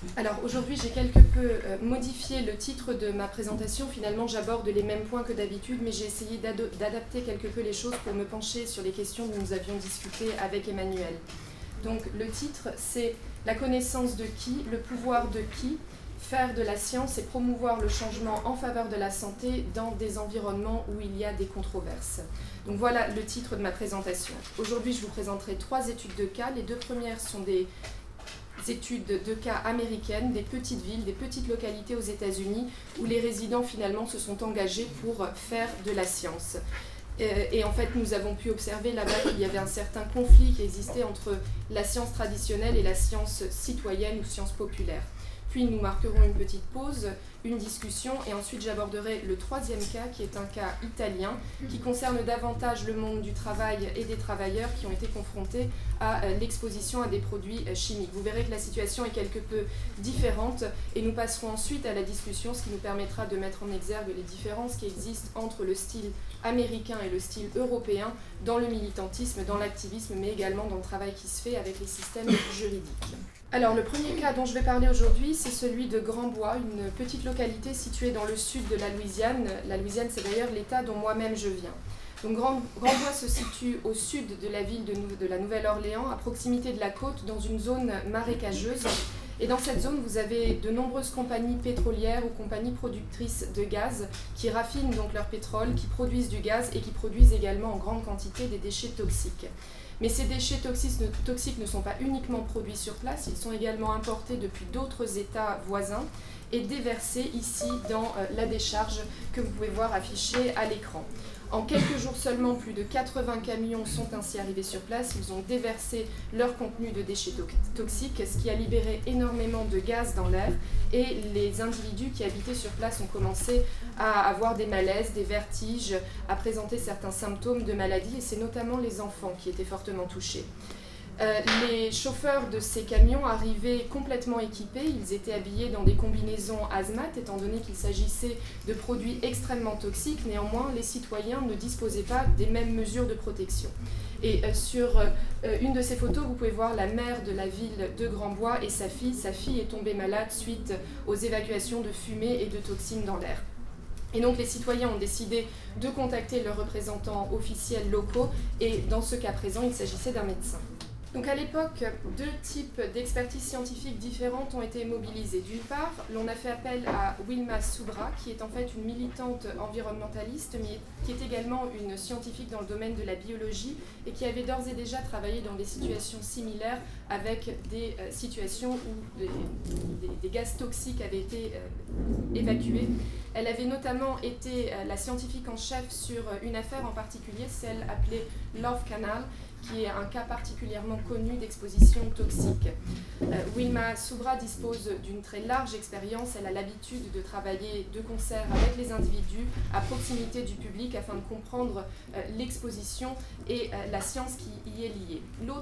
Alors aujourd'hui, j'ai quelque peu modifié le titre de ma présentation. Finalement, j'aborde les mêmes points que d'habitude, mais j'ai essayé d'adapter quelque peu les choses pour me pencher sur les questions dont nous avions discuté avec Emmanuel. Donc le titre, c'est « La connaissance de qui, le pouvoir de qui, faire de la science et promouvoir le changement en faveur de la santé dans des environnements où il y a des controverses ». Donc voilà le titre de ma présentation. Aujourd'hui, je vous présenterai 3 études de cas. Les 2 premières sont des études de cas américaines, des petites villes, des petites localités aux États-Unis où les résidents finalement se sont engagés pour faire de la science. Et en fait, nous avons pu observer là-bas qu'il y avait un certain conflit qui existait entre la science traditionnelle et la science citoyenne ou science populaire. Puis nous marquerons une petite pause, une discussion, et ensuite j'aborderai le 3e cas, qui est un cas italien, qui concerne davantage le monde du travail et des travailleurs qui ont été confrontés à l'exposition à des produits chimiques. Vous verrez que la situation est quelque peu différente, et nous passerons ensuite à la discussion, ce qui nous permettra de mettre en exergue les différences qui existent entre le style américain et le style européen dans le militantisme, dans l'activisme, mais également dans le travail qui se fait avec les systèmes juridiques. Alors, le premier cas dont je vais parler aujourd'hui, c'est celui de Grand-Bois, une petite localité située dans le sud de la Louisiane. La Louisiane, c'est d'ailleurs l'État dont moi-même je viens. Donc, Grand-Bois se situe au sud de la ville de la Nouvelle-Orléans, à proximité de la côte, dans une zone marécageuse. Et dans cette zone, vous avez de nombreuses compagnies pétrolières ou compagnies productrices de gaz qui raffinent donc leur pétrole, qui produisent du gaz et qui produisent également en grande quantité des déchets toxiques. Mais ces déchets toxiques ne sont pas uniquement produits sur place, ils sont également importés depuis d'autres États voisins et déversés ici dans la décharge que vous pouvez voir affichée à l'écran. En quelques jours seulement, plus de 80 camions sont ainsi arrivés sur place. Ils ont déversé leur contenu de déchets toxiques, ce qui a libéré énormément de gaz dans l'air. Et les individus qui habitaient sur place ont commencé à avoir des malaises, des vertiges, à présenter certains symptômes de maladie. Et c'est notamment les enfants qui étaient fortement touchés. Les chauffeurs de ces camions arrivaient complètement équipés, ils étaient habillés dans des combinaisons hazmat étant donné qu'il s'agissait de produits extrêmement toxiques. Néanmoins, les citoyens ne disposaient pas des mêmes mesures de protection. Et sur une de ces photos, vous pouvez voir la maire de la ville de Grand-Bois et sa fille. Sa fille est tombée malade suite aux évacuations de fumée et de toxines dans l'air. Et donc les citoyens ont décidé de contacter leurs représentants officiels locaux et dans ce cas présent, il s'agissait d'un médecin. Donc à l'époque, 2 types d'expertises scientifiques différentes ont été mobilisées. D'une part, l'on a fait appel à Wilma Subra, qui est en fait une militante environnementaliste, mais qui est également une scientifique dans le domaine de la biologie et qui avait d'ores et déjà travaillé dans des situations similaires avec des situations où des gaz toxiques avaient été évacués. Elle avait notamment été la scientifique en chef sur une affaire en particulier, celle appelée Love Canal, qui est un cas particulièrement connu d'exposition toxique. Wilma Subra dispose d'une très large expérience. Elle a l'habitude de travailler de concert avec les individus à proximité du public afin de comprendre l'exposition et la science qui y est liée.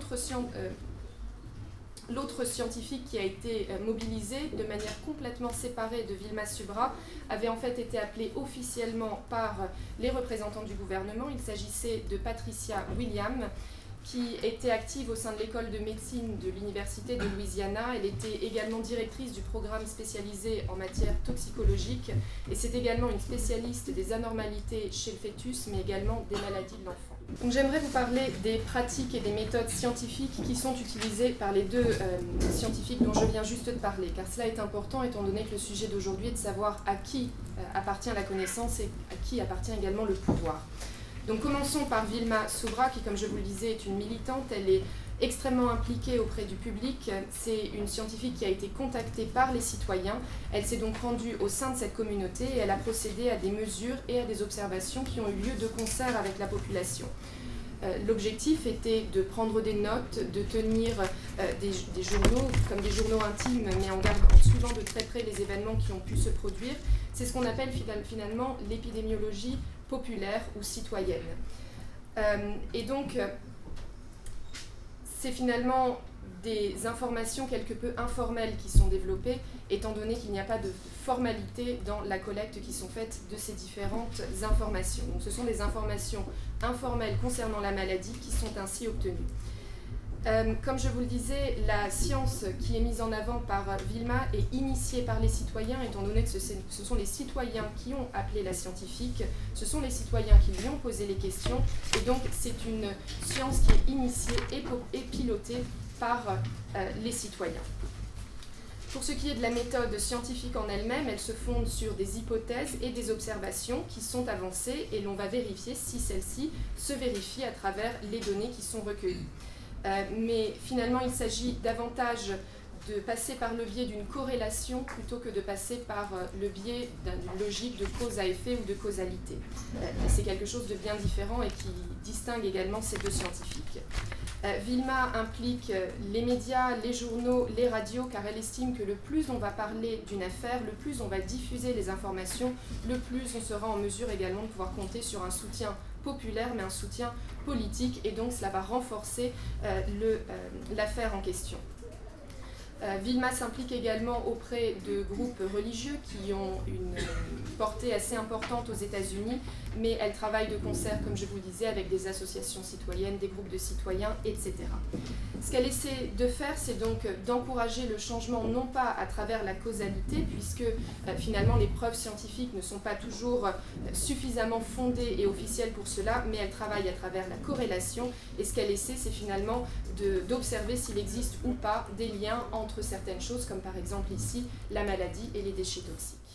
L'autre scientifique qui a été mobilisé de manière complètement séparée de Wilma Subra avait en fait été appelé officiellement par les représentants du gouvernement. Il s'agissait de Patricia Williams, qui était active au sein de l'école de médecine de l'Université de Louisiana. Elle était également directrice du programme spécialisé en matière toxicologique et c'est également une spécialiste des anormalités chez le fœtus, mais également des maladies de l'enfant. Donc j'aimerais vous parler des pratiques et des méthodes scientifiques qui sont utilisées par les 2 scientifiques dont je viens juste de parler, car cela est important étant donné que le sujet d'aujourd'hui est de savoir à qui appartient la connaissance et à qui appartient également le pouvoir. Donc commençons par Wilma Subra, qui, comme je vous le disais, est une militante. Elle est extrêmement impliquée auprès du public. C'est une scientifique qui a été contactée par les citoyens. Elle s'est donc rendue au sein de cette communauté et elle a procédé à des mesures et à des observations qui ont eu lieu de concert avec la population. L'objectif était de prendre des notes, de tenir des journaux, comme des journaux intimes, mais en suivant de très près les événements qui ont pu se produire. C'est ce qu'on appelle finalement l'épidémiologie populaire ou citoyenne. Et donc, c'est finalement des informations quelque peu informelles qui sont développées, étant donné qu'il n'y a pas de formalité dans la collecte qui sont faites de ces différentes informations. Donc ce sont des informations informelles concernant la maladie qui sont ainsi obtenues. Comme je vous le disais, la science qui est mise en avant par Vilma est initiée par les citoyens, étant donné que ce sont les citoyens qui ont appelé la scientifique, ce sont les citoyens qui lui ont posé les questions, et donc c'est une science qui est initiée et pilotée par les citoyens. Pour ce qui est de la méthode scientifique en elle-même, elle se fonde sur des hypothèses et des observations qui sont avancées, et l'on va vérifier si celles-ci se vérifient à travers les données qui sont recueillies. Mais finalement, il s'agit davantage de passer par le biais d'une corrélation plutôt que de passer par le biais d'une logique de cause à effet ou de causalité. C'est quelque chose de bien différent et qui distingue également ces deux scientifiques. Vilma implique les médias, les journaux, les radios, car elle estime que le plus on va parler d'une affaire, le plus on va diffuser les informations, le plus on sera en mesure également de pouvoir compter sur un soutien populaire, mais un soutien politique, et donc cela va renforcer l'affaire en question. Vilma s'implique également auprès de groupes religieux qui ont une portée assez importante aux États-Unis, mais elle travaille de concert, comme je vous le disais, avec des associations citoyennes, des groupes de citoyens, etc. Ce qu'elle essaie de faire, c'est donc d'encourager le changement, non pas à travers la causalité, puisque finalement les preuves scientifiques ne sont pas toujours suffisamment fondées et officielles pour cela, mais elle travaille à travers la corrélation, et ce qu'elle essaie, c'est finalement d'observer s'il existe ou pas des liens entre certaines choses, comme par exemple ici la maladie et les déchets toxiques.